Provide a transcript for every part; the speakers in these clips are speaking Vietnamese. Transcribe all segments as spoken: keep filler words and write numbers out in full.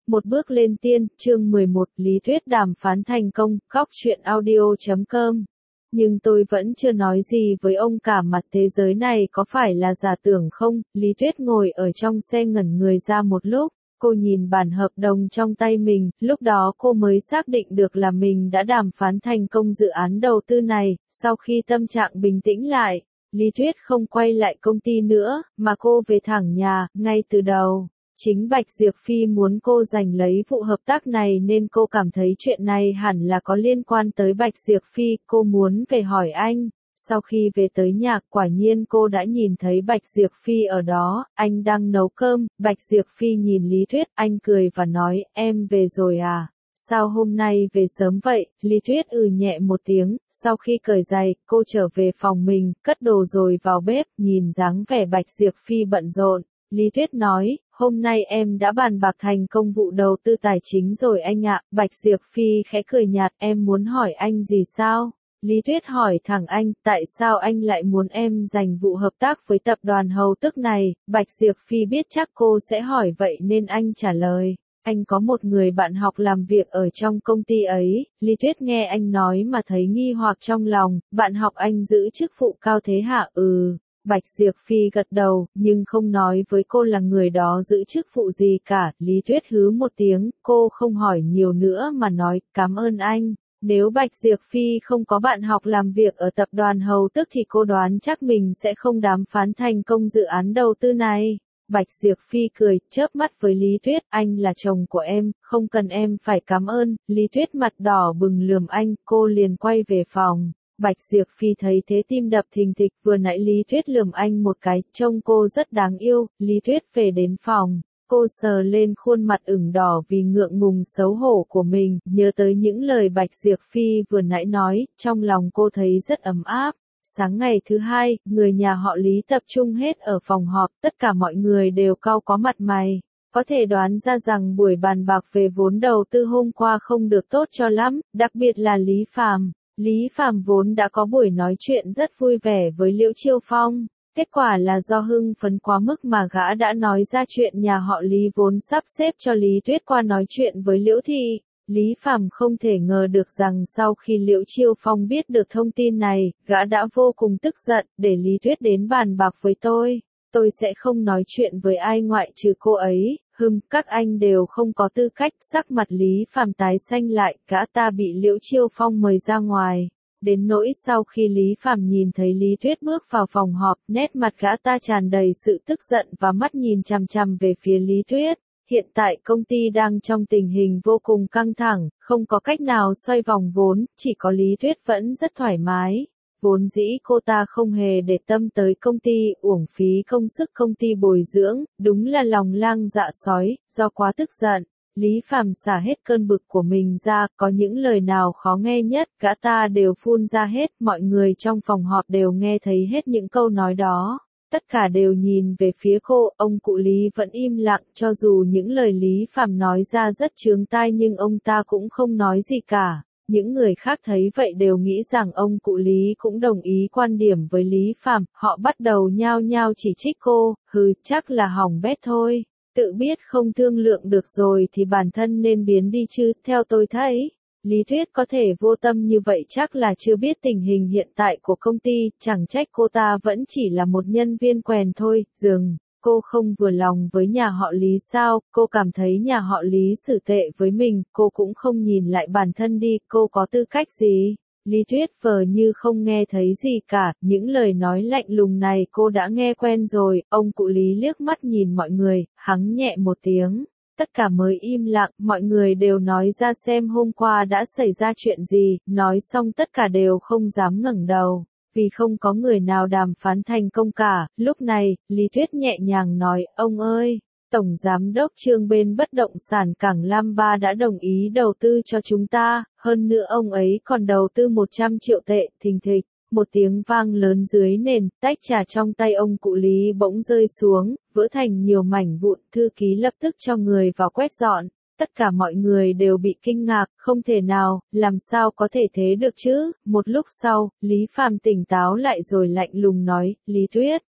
Một bước lên tiên, chương mười một, Lý Thuyết đàm phán thành công, góc truyện audio chấm com. Nhưng tôi vẫn chưa nói gì với ông cả, mặt thế giới này có phải là giả tưởng không? Lý Thuyết ngồi ở trong xe ngẩn người ra một lúc, cô nhìn bản hợp đồng trong tay mình, lúc đó cô mới xác định được là mình đã đàm phán thành công dự án đầu tư này. Sau khi tâm trạng bình tĩnh lại, Lý Thuyết không quay lại công ty nữa, mà cô về thẳng nhà. Ngay từ đầu, chính Bạch Diệp Phi muốn cô giành lấy vụ hợp tác này nên cô cảm thấy chuyện này hẳn là có liên quan tới Bạch Diệp Phi, cô muốn về hỏi anh. Sau khi về tới nhà, quả nhiên cô đã nhìn thấy Bạch Diệp Phi ở đó, anh đang nấu cơm. Bạch Diệp Phi nhìn Lý Thuyết, anh cười và nói, em về rồi à? Sao hôm nay về sớm vậy? Lý Thuyết ừ nhẹ một tiếng, sau khi cởi giày, cô trở về phòng mình, cất đồ rồi vào bếp, nhìn dáng vẻ Bạch Diệp Phi bận rộn. Lý Thuyết nói, hôm nay em đã bàn bạc thành công vụ đầu tư tài chính rồi anh ạ. Bạch Diệp Phi khẽ cười nhạt, em muốn hỏi anh gì sao? Lý Thuyết hỏi thẳng anh, tại sao anh lại muốn em giành vụ hợp tác với tập đoàn Hầu Tức này? Bạch Diệp Phi biết chắc cô sẽ hỏi vậy nên anh trả lời. Anh có một người bạn học làm việc ở trong công ty ấy. Lý Thuyết nghe anh nói mà thấy nghi hoặc trong lòng, bạn học anh giữ chức vụ cao thế hả? Ừ. Bạch Diệp Phi gật đầu, nhưng không nói với cô là người đó giữ chức vụ gì cả. Lý Thuyết hứ một tiếng, cô không hỏi nhiều nữa mà nói, cảm ơn anh. Nếu Bạch Diệp Phi không có bạn học làm việc ở tập đoàn Hầu Tức thì cô đoán chắc mình sẽ không đàm phán thành công dự án đầu tư này. Bạch Diệp Phi cười, chớp mắt với Lý Thuyết, anh là chồng của em, không cần em phải cảm ơn. Lý Thuyết mặt đỏ bừng lườm anh, cô liền quay về phòng. Bạch Diệp Phi thấy thế tim đập thình thịch, vừa nãy Lý Thuyết lườm anh một cái, trông cô rất đáng yêu. Lý Thuyết về đến phòng, cô sờ lên khuôn mặt ửng đỏ vì ngượng ngùng xấu hổ của mình, nhớ tới những lời Bạch Diệp Phi vừa nãy nói, trong lòng cô thấy rất ấm áp. Sáng ngày thứ hai, người nhà họ Lý tập trung hết ở phòng họp, tất cả mọi người đều cau có mặt mày. Có thể đoán ra rằng buổi bàn bạc về vốn đầu tư hôm qua không được tốt cho lắm, đặc biệt là Lý Phàm. Lý Phàm vốn đã có buổi nói chuyện rất vui vẻ với Liễu Chiêu Phong, kết quả là do hưng phấn quá mức mà gã đã nói ra chuyện nhà họ Lý vốn sắp xếp cho Lý Thuyết qua nói chuyện với Liễu Thị. Lý Phàm không thể ngờ được rằng sau khi Liễu Chiêu Phong biết được thông tin này, gã đã vô cùng tức giận, để Lý Thuyết đến bàn bạc với tôi. Tôi sẽ không nói chuyện với ai ngoại trừ cô ấy. Hừm, các anh đều không có tư cách. Sắc mặt Lý Phàm tái xanh lại, gã ta bị Liễu Chiêu Phong mời ra ngoài. Đến nỗi sau khi Lý Phàm nhìn thấy Lý Thuyết bước vào phòng họp, nét mặt gã ta tràn đầy sự tức giận và mắt nhìn chằm chằm về phía Lý Thuyết. Hiện tại công ty đang trong tình hình vô cùng căng thẳng, không có cách nào xoay vòng vốn, chỉ có Lý Thuyết vẫn rất thoải mái. Vốn dĩ cô ta không hề để tâm tới công ty, uổng phí công sức công ty bồi dưỡng, đúng là lòng lang dạ sói. Do quá tức giận, Lý Phàm xả hết cơn bực của mình ra, có những lời nào khó nghe nhất, gã ta đều phun ra hết, mọi người trong phòng họp đều nghe thấy hết những câu nói đó. Tất cả đều nhìn về phía cô, ông cụ Lý vẫn im lặng, cho dù những lời Lý Phàm nói ra rất chướng tai nhưng ông ta cũng không nói gì cả. Những người khác thấy vậy đều nghĩ rằng ông cụ Lý cũng đồng ý quan điểm với Lý Phàm, họ bắt đầu nhao nhao chỉ trích cô, hừ, chắc là hỏng bét thôi, tự biết không thương lượng được rồi thì bản thân nên biến đi chứ, theo tôi thấy. Lý Thuyết có thể vô tâm như vậy chắc là chưa biết tình hình hiện tại của công ty, chẳng trách cô ta vẫn chỉ là một nhân viên quèn thôi. Dừng, cô không vừa lòng với nhà họ Lý sao? Cô cảm thấy nhà họ Lý xử tệ với mình, cô cũng không nhìn lại bản thân đi, cô có tư cách gì? Lý Thuyết vờ như không nghe thấy gì cả, những lời nói lạnh lùng này cô đã nghe quen rồi. Ông cụ Lý liếc mắt nhìn mọi người, hắng nhẹ một tiếng. Tất cả mới im lặng, mọi người đều nói ra xem hôm qua đã xảy ra chuyện gì, nói xong tất cả đều không dám ngẩng đầu, vì không có người nào đàm phán thành công cả. Lúc này, Lý Thuyết nhẹ nhàng nói, ông ơi, Tổng Giám đốc Trương bên bất động sản Cảng Lam Ba đã đồng ý đầu tư cho chúng ta, hơn nữa ông ấy còn đầu tư một trăm triệu tệ. Thình thịch. Một tiếng vang lớn dưới nền, tách trà trong tay ông cụ Lý bỗng rơi xuống, vỡ thành nhiều mảnh vụn. Thư ký lập tức cho người vào quét dọn. Tất cả mọi người đều bị kinh ngạc, không thể nào, làm sao có thể thế được chứ? Một lúc sau, Lý Phàm tỉnh táo lại rồi lạnh lùng nói, Lý Thuyết,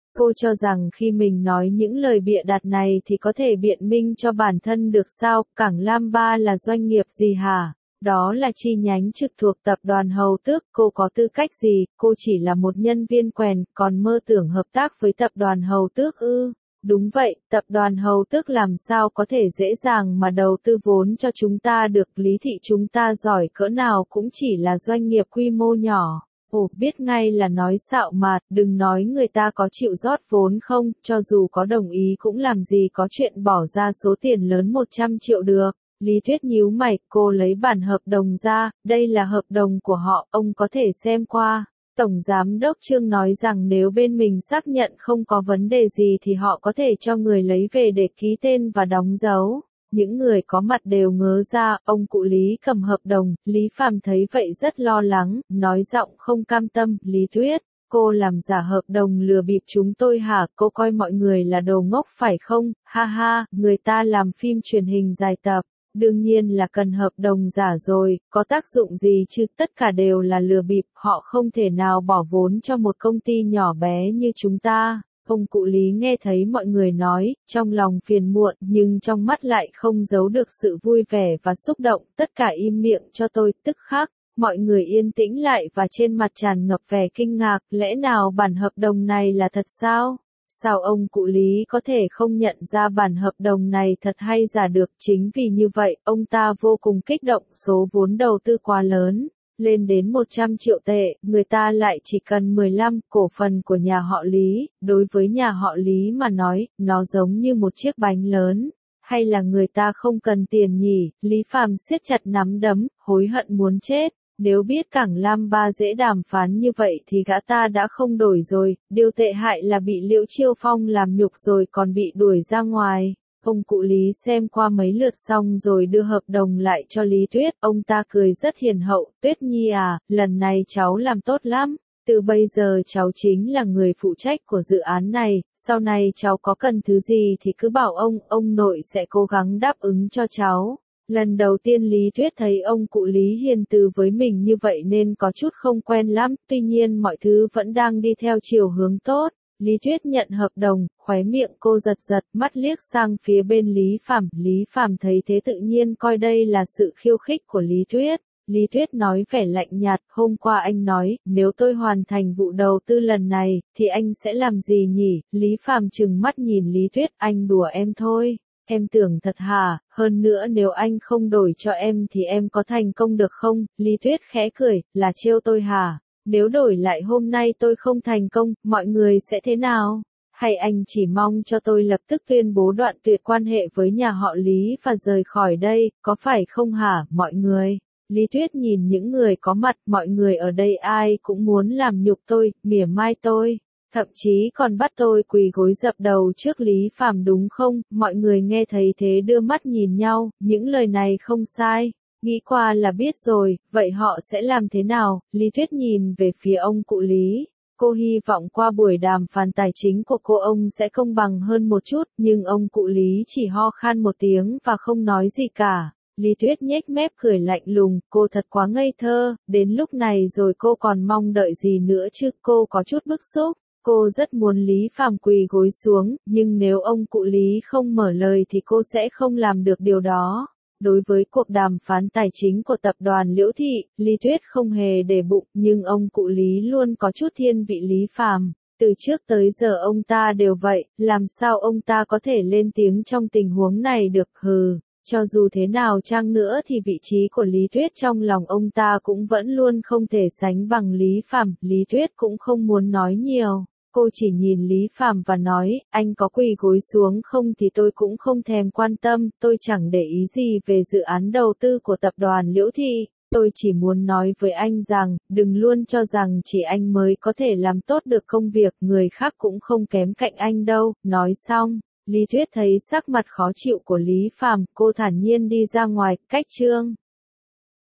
Cô cho rằng khi mình nói những lời bịa đặt này thì có thể biện minh cho bản thân được sao? Cảng Lam Ba là doanh nghiệp gì hả? Đó là chi nhánh trực thuộc tập đoàn Hầu Tước, cô có tư cách gì? Cô chỉ là một nhân viên quèn, còn mơ tưởng hợp tác với tập đoàn Hầu Tước ư? Đúng vậy, tập đoàn Hầu Tước làm sao có thể dễ dàng mà đầu tư vốn cho chúng ta được, Lý thị chúng ta giỏi cỡ nào cũng chỉ là doanh nghiệp quy mô nhỏ. Ồ, biết ngay là nói xạo mà, đừng nói người ta có chịu rót vốn không, cho dù có đồng ý cũng làm gì có chuyện bỏ ra số tiền lớn một trăm triệu được. Lý Tuyết nhíu mày, cô lấy bản hợp đồng ra, đây là hợp đồng của họ, ông có thể xem qua. Tổng Giám đốc Trương nói rằng nếu bên mình xác nhận không có vấn đề gì thì họ có thể cho người lấy về để ký tên và đóng dấu. Những người có mặt đều ngớ ra, ông cụ Lý cầm hợp đồng, Lý Phàm thấy vậy rất lo lắng, nói giọng không cam tâm, Lý Tuyết, cô làm giả hợp đồng lừa bịp chúng tôi hả, cô coi mọi người là đồ ngốc phải không, ha ha, người ta làm phim truyền hình dài tập. Đương nhiên là cần hợp đồng giả rồi, có tác dụng gì chứ, tất cả đều là lừa bịp, họ không thể nào bỏ vốn cho một công ty nhỏ bé như chúng ta. Ông cụ Lý nghe thấy mọi người nói, trong lòng phiền muộn, nhưng trong mắt lại không giấu được sự vui vẻ và xúc động, tất cả im miệng cho tôi, tức khắc. Mọi người yên tĩnh lại và trên mặt tràn ngập vẻ kinh ngạc, lẽ nào bản hợp đồng này là thật sao? Sao ông cụ Lý có thể không nhận ra bản hợp đồng này thật hay giả được, chính vì như vậy, ông ta vô cùng kích động, số vốn đầu tư quá lớn, lên đến một trăm triệu tệ, người ta lại chỉ cần mười lăm cổ phần của nhà họ Lý, đối với nhà họ Lý mà nói, nó giống như một chiếc bánh lớn. Hay là người ta không cần tiền nhỉ? Lý Phàm siết chặt nắm đấm, hối hận muốn chết. Nếu biết Cảng Lam Ba dễ đàm phán như vậy thì gã ta đã không đổi rồi, điều tệ hại là bị Liễu Chiêu Phong làm nhục rồi còn bị đuổi ra ngoài. Ông cụ Lý xem qua mấy lượt xong rồi đưa hợp đồng lại cho Lý Tuyết, ông ta cười rất hiền hậu, Tuyết Nhi à, lần này cháu làm tốt lắm, từ bây giờ cháu chính là người phụ trách của dự án này, sau này cháu có cần thứ gì thì cứ bảo ông, ông nội sẽ cố gắng đáp ứng cho cháu. Lần đầu tiên Lý Tuyết thấy ông cụ Lý hiền từ với mình như vậy nên có chút không quen lắm, tuy nhiên mọi thứ vẫn đang đi theo chiều hướng tốt. Lý Tuyết nhận hợp đồng, khóe miệng cô giật giật, mắt liếc sang phía bên Lý Phàm, Lý Phàm thấy thế tự nhiên coi đây là sự khiêu khích của Lý Tuyết. Lý Tuyết nói vẻ lạnh nhạt, hôm qua anh nói, nếu tôi hoàn thành vụ đầu tư lần này, thì anh sẽ làm gì nhỉ? Lý Phàm trừng mắt nhìn Lý Tuyết, anh đùa em thôi. Em tưởng thật hả, hơn nữa nếu anh không đổi cho em thì em có thành công được không? Lý Tuyết khẽ cười, là trêu tôi hả? Nếu đổi lại hôm nay tôi không thành công, mọi người sẽ thế nào? Hay anh chỉ mong cho tôi lập tức tuyên bố đoạn tuyệt quan hệ với nhà họ Lý và rời khỏi đây, có phải không hả, mọi người? Lý Tuyết nhìn những người có mặt, mọi người ở đây ai cũng muốn làm nhục tôi, mỉa mai tôi. Thậm chí còn bắt tôi quỳ gối dập đầu trước Lý Phàm đúng không? Mọi người nghe thấy thế đưa mắt nhìn nhau, những lời này không sai. Nghĩ qua là biết rồi, vậy họ sẽ làm thế nào? Lý Tuyết nhìn về phía ông cụ Lý. Cô hy vọng qua buổi đàm phán tài chính của cô ông sẽ công bằng hơn một chút, nhưng ông cụ Lý chỉ ho khan một tiếng và không nói gì cả. Lý Tuyết nhếch mép cười lạnh lùng, cô thật quá ngây thơ, đến lúc này rồi cô còn mong đợi gì nữa chứ, cô có chút bức xúc. Cô rất muốn Lý Phàm quỳ gối xuống, nhưng nếu ông cụ Lý không mở lời thì cô sẽ không làm được điều đó. Đối với cuộc đàm phán tài chính của tập đoàn Liễu Thị, Lý Tuyết không hề để bụng, nhưng ông cụ Lý luôn có chút thiên vị Lý Phàm. Từ trước tới giờ ông ta đều vậy, làm sao ông ta có thể lên tiếng trong tình huống này được, hừ. Cho dù thế nào chăng nữa thì vị trí của Lý Tuyết trong lòng ông ta cũng vẫn luôn không thể sánh bằng Lý Phàm. Lý Tuyết cũng không muốn nói nhiều. Cô chỉ nhìn Lý Phàm và nói, anh có quỳ gối xuống không thì tôi cũng không thèm quan tâm, tôi chẳng để ý gì về dự án đầu tư của tập đoàn Liễu Thị. Tôi chỉ muốn nói với anh rằng, đừng luôn cho rằng chỉ anh mới có thể làm tốt được công việc, người khác cũng không kém cạnh anh đâu. Nói xong, Lý Tuyết thấy sắc mặt khó chịu của Lý Phàm, cô thản nhiên đi ra ngoài, cách Trương